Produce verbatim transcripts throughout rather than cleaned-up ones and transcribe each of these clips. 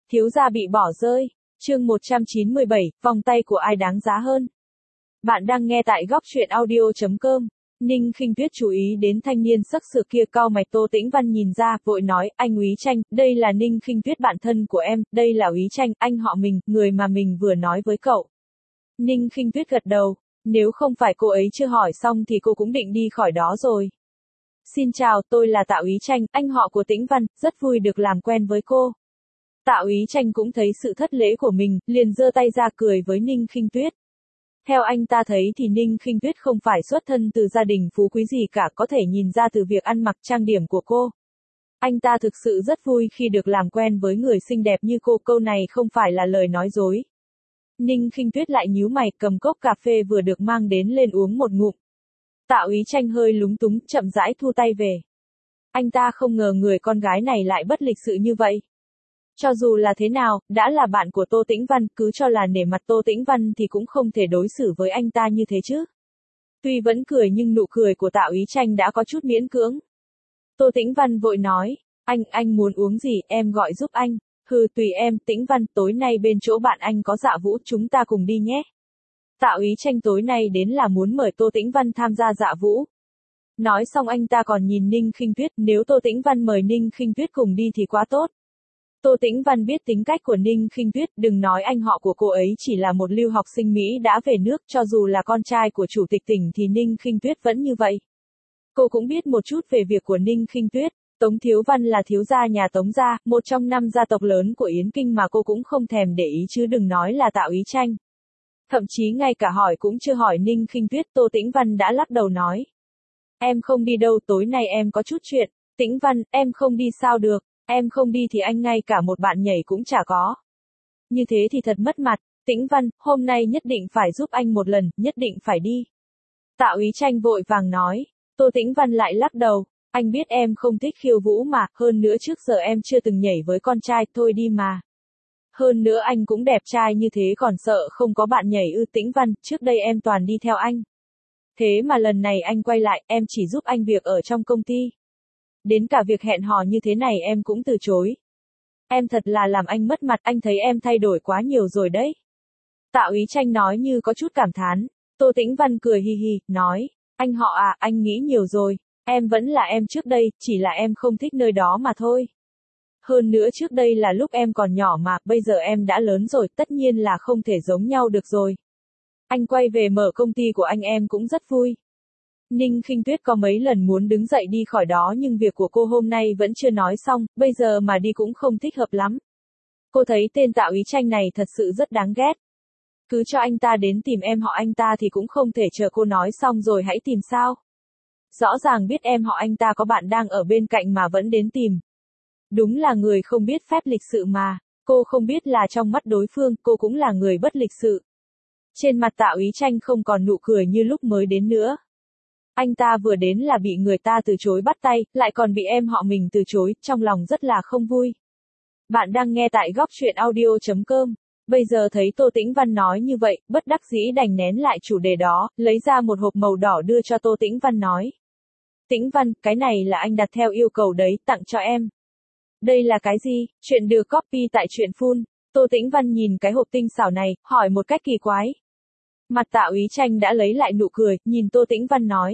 Thiếu gia bị bỏ rơi. Chương một trăm chín mươi bảy, vòng tay của ai đáng giá hơn. Bạn đang nghe tại góc truyện audio chấm com. Ninh Khinh Tuyết chú ý đến thanh niên sắc sược kia, cau mày. Tô Tĩnh Văn nhìn ra, vội nói, anh Úy Tranh, đây là Ninh Khinh Tuyết bạn thân của em, đây là Úy Tranh, anh họ mình, người mà mình vừa nói với cậu. Ninh Khinh Tuyết gật đầu, nếu không phải cô ấy chưa hỏi xong thì cô cũng định đi khỏi đó rồi. Xin chào, tôi là Tạ Úy Tranh, anh họ của Tĩnh Văn, rất vui được làm quen với cô. Tạ Úy Tranh cũng thấy sự thất lễ của mình, liền giơ tay ra cười với Ninh Khinh Tuyết. Theo anh ta thấy thì Ninh Khinh Tuyết không phải xuất thân từ gia đình phú quý gì cả, có thể nhìn ra từ việc ăn mặc trang điểm của cô. Anh ta thực sự rất vui khi được làm quen với người xinh đẹp như cô, câu này không phải là lời nói dối. Ninh Khinh Tuyết lại nhíu mày, cầm cốc cà phê vừa được mang đến lên uống một ngụm. Tạ Úy Tranh hơi lúng túng, chậm rãi thu tay về. Anh ta không ngờ người con gái này lại bất lịch sự như vậy. Cho dù là thế nào, đã là bạn của Tô Tĩnh Văn, cứ cho là nể mặt Tô Tĩnh Văn thì cũng không thể đối xử với anh ta như thế chứ. Tuy vẫn cười nhưng nụ cười của Tạ Úy Tranh đã có chút miễn cưỡng. Tô Tĩnh Văn vội nói, anh, anh muốn uống gì, em gọi giúp anh. Hừ, tùy em, Tĩnh Văn, tối nay bên chỗ bạn anh có dạ vũ, chúng ta cùng đi nhé. Tạ Úy Tranh tối nay đến là muốn mời Tô Tĩnh Văn tham gia dạ vũ. Nói xong anh ta còn nhìn Ninh Khinh Tuyết, nếu Tô Tĩnh Văn mời Ninh Khinh Tuyết cùng đi thì quá tốt. Tô Tĩnh Văn biết tính cách của Ninh Khinh Tuyết, đừng nói anh họ của cô ấy chỉ là một lưu học sinh Mỹ đã về nước, cho dù là con trai của chủ tịch tỉnh thì Ninh Khinh Tuyết vẫn như vậy. Cô cũng biết một chút về việc của Ninh Khinh Tuyết. Tống Thiếu Văn là thiếu gia nhà Tống gia, một trong năm gia tộc lớn của Yến Kinh mà cô cũng không thèm để ý, chứ đừng nói là Tạ Úy Tranh. Thậm chí ngay cả hỏi cũng chưa hỏi Ninh Khinh Tuyết, Tô Tĩnh Văn đã lắc đầu nói. Em không đi đâu, tối nay em có chút chuyện. Tĩnh Văn, em không đi sao được, em không đi thì anh ngay cả một bạn nhảy cũng chả có. Như thế thì thật mất mặt. Tĩnh Văn, hôm nay nhất định phải giúp anh một lần, nhất định phải đi. Tạ Úy Tranh vội vàng nói. Tô Tĩnh Văn lại lắc đầu. Anh biết em không thích khiêu vũ mà, hơn nữa trước giờ em chưa từng nhảy với con trai, thôi đi mà. Hơn nữa anh cũng đẹp trai như thế còn sợ không có bạn nhảy ư? Tĩnh Văn, trước đây em toàn đi theo anh. Thế mà lần này anh quay lại, em chỉ giúp anh việc ở trong công ty. Đến cả việc hẹn hò như thế này em cũng từ chối. Em thật là làm anh mất mặt, anh thấy em thay đổi quá nhiều rồi đấy. Tạ Úy Tranh nói như có chút cảm thán. Tô Tĩnh Văn cười hi hi, nói, anh họ à, anh nghĩ nhiều rồi. Em vẫn là em trước đây, chỉ là em không thích nơi đó mà thôi. Hơn nữa trước đây là lúc em còn nhỏ mà, bây giờ em đã lớn rồi, tất nhiên là không thể giống nhau được rồi. Anh quay về mở công ty của anh em cũng rất vui. Ninh Khinh Tuyết có mấy lần muốn đứng dậy đi khỏi đó nhưng việc của cô hôm nay vẫn chưa nói xong, bây giờ mà đi cũng không thích hợp lắm. Cô thấy tên Tạ Úy Tranh này thật sự rất đáng ghét. Cứ cho anh ta đến tìm em họ anh ta thì cũng không thể chờ cô nói xong rồi hãy tìm sao. Rõ ràng biết em họ anh ta có bạn đang ở bên cạnh mà vẫn đến tìm. Đúng là người không biết phép lịch sự mà, cô không biết là trong mắt đối phương cô cũng là người bất lịch sự. Trên mặt Tạ Úy Tranh không còn nụ cười như lúc mới đến nữa. Anh ta vừa đến là bị người ta từ chối bắt tay, lại còn bị em họ mình từ chối, trong lòng rất là không vui. Bạn đang nghe tại góc truyện audio chấm com. Bây giờ thấy Tô Tĩnh Văn nói như vậy, bất đắc dĩ đành nén lại chủ đề đó, lấy ra một hộp màu đỏ đưa cho Tô Tĩnh Văn nói. Tĩnh Văn, cái này là anh đặt theo yêu cầu đấy, tặng cho em. Đây là cái gì? Chuyện được copy tại truyện full. Tô Tĩnh Văn nhìn cái hộp tinh xảo này, hỏi một cách kỳ quái. Mặt Tạ Úy Tranh đã lấy lại nụ cười, nhìn Tô Tĩnh Văn nói.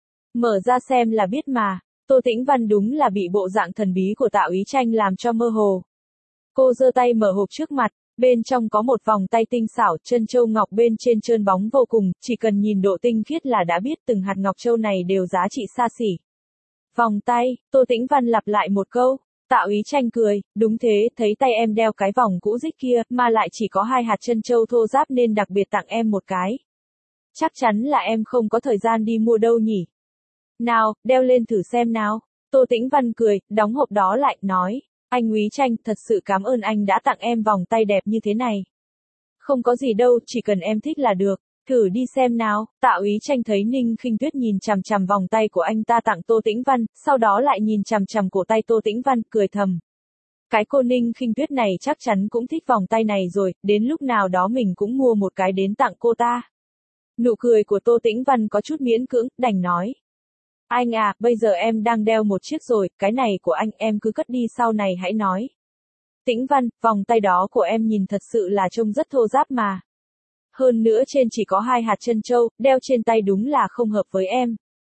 Mở ra xem là biết mà. Tô Tĩnh Văn đúng là bị bộ dạng thần bí của Tạ Úy Tranh làm cho mơ hồ. Cô giơ tay mở hộp trước mặt, bên trong có một vòng tay tinh xảo, chân châu ngọc bên trên trơn bóng vô cùng, chỉ cần nhìn độ tinh khiết là đã biết từng hạt ngọc châu này đều giá trị xa xỉ. Vòng tay, Tô Tĩnh Văn lặp lại một câu. Tạ Úy Tranh cười, đúng thế, thấy tay em đeo cái vòng cũ rích kia, mà lại chỉ có hai hạt chân châu thô ráp nên đặc biệt tặng em một cái. Chắc chắn là em không có thời gian đi mua đâu nhỉ. Nào, đeo lên thử xem nào. Tô Tĩnh Văn cười, đóng hộp đó lại, nói, anh Úy Tranh, thật sự cảm ơn anh đã tặng em vòng tay đẹp như thế này. Không có gì đâu, chỉ cần em thích là được. Thử đi xem nào. Tạ Úy Tranh thấy Ninh Khinh Tuyết nhìn chằm chằm vòng tay của anh ta tặng Tô Tĩnh Văn, sau đó lại nhìn chằm chằm cổ tay Tô Tĩnh Văn, cười thầm. Cái cô Ninh Khinh Tuyết này chắc chắn cũng thích vòng tay này rồi, đến lúc nào đó mình cũng mua một cái đến tặng cô ta. Nụ cười của Tô Tĩnh Văn có chút miễn cưỡng, đành nói. Anh à, bây giờ em đang đeo một chiếc rồi, cái này của anh em cứ cất đi sau này hãy nói. Tĩnh Văn, vòng tay đó của em nhìn thật sự là trông rất thô ráp mà. Hơn nữa trên chỉ có hai hạt trân châu, đeo trên tay đúng là không hợp với em.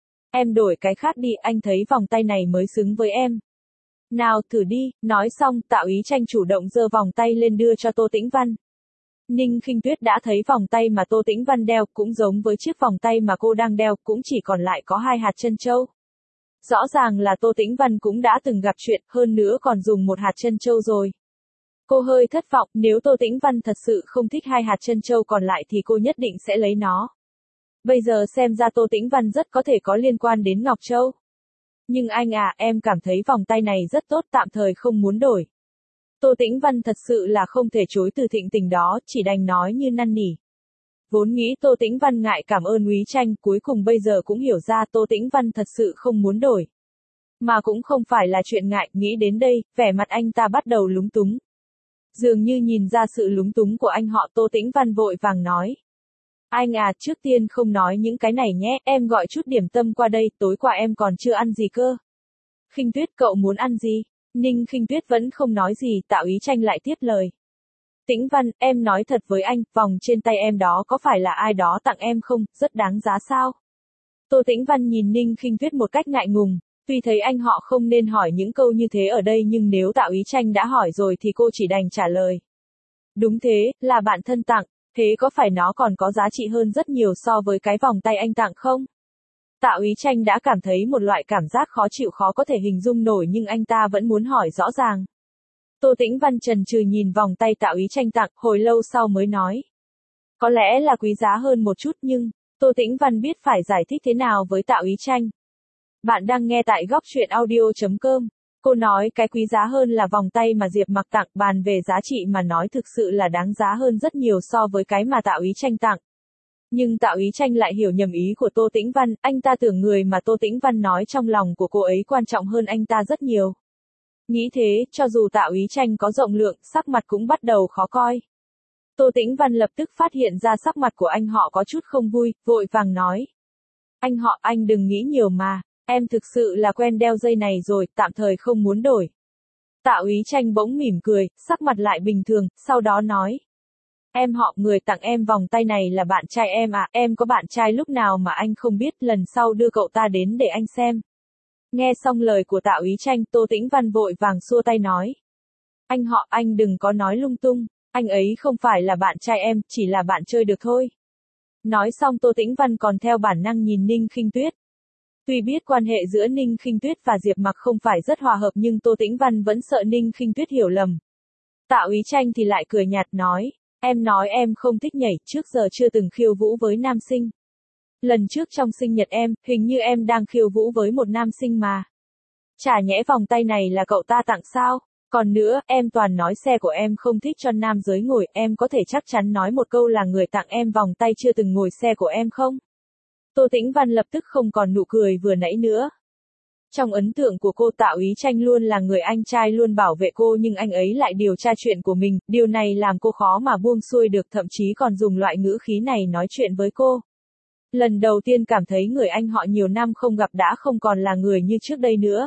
Em đổi cái khác đi, anh thấy vòng tay này mới xứng với em. Nào, thử đi, nói xong, Tạo Ý Tranh chủ động giơ vòng tay lên đưa cho Tô Tĩnh Văn. Ninh Khinh Tuyết đã thấy vòng tay mà Tô Tĩnh Văn đeo cũng giống với chiếc vòng tay mà cô đang đeo, cũng chỉ còn lại có hai hạt trân châu. Rõ ràng là Tô Tĩnh Văn cũng đã từng gặp chuyện, hơn nữa còn dùng một hạt trân châu rồi. Cô hơi thất vọng, nếu Tô Tĩnh Văn thật sự không thích hai hạt trân châu còn lại thì cô nhất định sẽ lấy nó. Bây giờ xem ra Tô Tĩnh Văn rất có thể có liên quan đến Ngọc Châu. Nhưng anh à, em cảm thấy vòng tay này rất tốt, tạm thời không muốn đổi. Tô Tĩnh Văn thật sự là không thể chối từ thịnh tình đó, chỉ đành nói như năn nỉ. Vốn nghĩ Tô Tĩnh Văn ngại cảm ơn Úy Tranh, cuối cùng bây giờ cũng hiểu ra Tô Tĩnh Văn thật sự không muốn đổi. Mà cũng không phải là chuyện ngại, nghĩ đến đây, vẻ mặt anh ta bắt đầu lúng túng. Dường như nhìn ra sự lúng túng của anh họ, Tô Tĩnh Văn vội vàng nói. Anh à, trước tiên không nói những cái này nhé, em gọi chút điểm tâm qua đây, tối qua em còn chưa ăn gì cơ. Khinh Tuyết, cậu muốn ăn gì? Ninh Khinh Tuyết vẫn không nói gì, Tạo Ý Tranh lại tiếp lời. Tĩnh Văn, em nói thật với anh, vòng trên tay em đó có phải là ai đó tặng em không, rất đáng giá sao? Tô Tĩnh Văn nhìn Ninh Khinh Tuyết một cách ngại ngùng, tuy thấy anh họ không nên hỏi những câu như thế ở đây nhưng nếu Tạo Ý Tranh đã hỏi rồi thì cô chỉ đành trả lời. Đúng thế, là bạn thân tặng, thế có phải nó còn có giá trị hơn rất nhiều so với cái vòng tay anh tặng không? Tạo Ý Tranh đã cảm thấy một loại cảm giác khó chịu khó có thể hình dung nổi nhưng anh ta vẫn muốn hỏi rõ ràng. Tô Tĩnh Văn chần chừ nhìn vòng tay Tạo Ý Tranh tặng, hồi lâu sau mới nói. Có lẽ là quý giá hơn một chút nhưng, Tô Tĩnh Văn biết phải giải thích thế nào với Tạo Ý Tranh. Bạn đang nghe tại góc truyện audio chấm com. Cô nói cái quý giá hơn là vòng tay mà Diệp Mặc tặng, bàn về giá trị mà nói thực sự là đáng giá hơn rất nhiều so với cái mà Tạo Ý Tranh tặng. Nhưng Tạo Ý Tranh lại hiểu nhầm ý của Tô Tĩnh Văn, anh ta tưởng người mà Tô Tĩnh Văn nói trong lòng của cô ấy quan trọng hơn anh ta rất nhiều. Nghĩ thế, cho dù Tạo Ý Tranh có rộng lượng, sắc mặt cũng bắt đầu khó coi. Tô Tĩnh Văn lập tức phát hiện ra sắc mặt của anh họ có chút không vui, vội vàng nói. Anh họ, anh đừng nghĩ nhiều mà, em thực sự là quen đeo dây này rồi, tạm thời không muốn đổi. Tạo Ý Tranh bỗng mỉm cười, sắc mặt lại bình thường, sau đó nói. Em họ, người tặng em vòng tay này là bạn trai em à, em có bạn trai lúc nào mà anh không biết, lần sau đưa cậu ta đến để anh xem. Nghe xong lời của Tạo Ý Tranh, Tô Tĩnh Văn vội vàng xua tay nói. Anh họ, anh đừng có nói lung tung, anh ấy không phải là bạn trai em, chỉ là bạn chơi được thôi. Nói xong Tô Tĩnh Văn còn theo bản năng nhìn Ninh Khinh Tuyết. Tuy biết quan hệ giữa Ninh Khinh Tuyết và Diệp Mặc không phải rất hòa hợp nhưng Tô Tĩnh Văn vẫn sợ Ninh Khinh Tuyết hiểu lầm. Tạo Ý Tranh thì lại cười nhạt nói. Em nói em không thích nhảy, trước giờ chưa từng khiêu vũ với nam sinh. Lần trước trong sinh nhật em, hình như em đang khiêu vũ với một nam sinh mà. Chả nhẽ vòng tay này là cậu ta tặng sao? Còn nữa, em toàn nói xe của em không thích cho nam giới ngồi, em có thể chắc chắn nói một câu là người tặng em vòng tay chưa từng ngồi xe của em không? Tô Tĩnh Văn lập tức không còn nụ cười vừa nãy nữa. Trong ấn tượng của cô, Tạo Ý Tranh luôn là người anh trai luôn bảo vệ cô nhưng anh ấy lại điều tra chuyện của mình, điều này làm cô khó mà buông xuôi được, thậm chí còn dùng loại ngữ khí này nói chuyện với cô. Lần đầu tiên cảm thấy người anh họ nhiều năm không gặp đã không còn là người như trước đây nữa.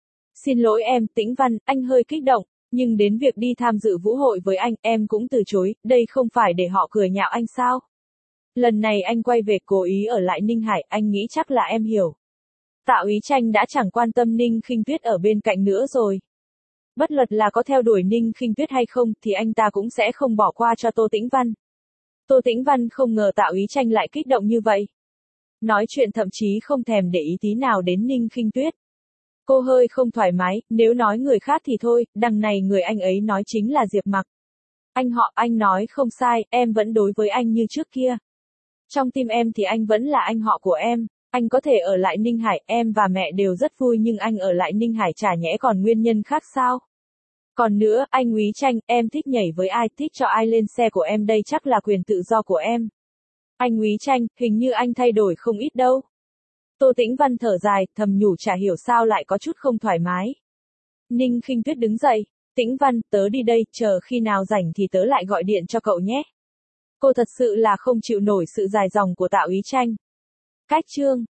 Xin lỗi em, Tĩnh Văn, anh hơi kích động, nhưng đến việc đi tham dự vũ hội với anh, em cũng từ chối, đây không phải để họ cười nhạo anh sao? Lần này anh quay về cố ý ở lại Ninh Hải, anh nghĩ chắc là em hiểu. Tạo Ý Tranh đã chẳng quan tâm Ninh Khinh Tuyết ở bên cạnh nữa rồi. Bất luận là có theo đuổi Ninh Khinh Tuyết hay không thì anh ta cũng sẽ không bỏ qua cho Tô Tĩnh Văn. Tô Tĩnh Văn không ngờ Tạo Ý Tranh lại kích động như vậy. Nói chuyện thậm chí không thèm để ý tí nào đến Ninh Khinh Tuyết. Cô hơi không thoải mái, nếu nói người khác thì thôi, đằng này người anh ấy nói chính là Diệp Mặc. Anh họ, anh nói không sai, em vẫn đối với anh như trước kia. Trong tim em thì anh vẫn là anh họ của em. Anh có thể ở lại Ninh Hải, em và mẹ đều rất vui nhưng anh ở lại Ninh Hải chả nhẽ còn nguyên nhân khác sao? Còn nữa, anh Úy Tranh, em thích nhảy với ai, thích cho ai lên xe của em đây chắc là quyền tự do của em. Anh Úy Tranh, hình như anh thay đổi không ít đâu. Tô Tĩnh Văn thở dài, thầm nhủ chả hiểu sao lại có chút không thoải mái. Ninh Khinh Tuyết đứng dậy. Tĩnh Văn, tớ đi đây, chờ khi nào rảnh thì tớ lại gọi điện cho cậu nhé. Cô thật sự là không chịu nổi sự dài dòng của Tạo Ý Tranh. Cách chương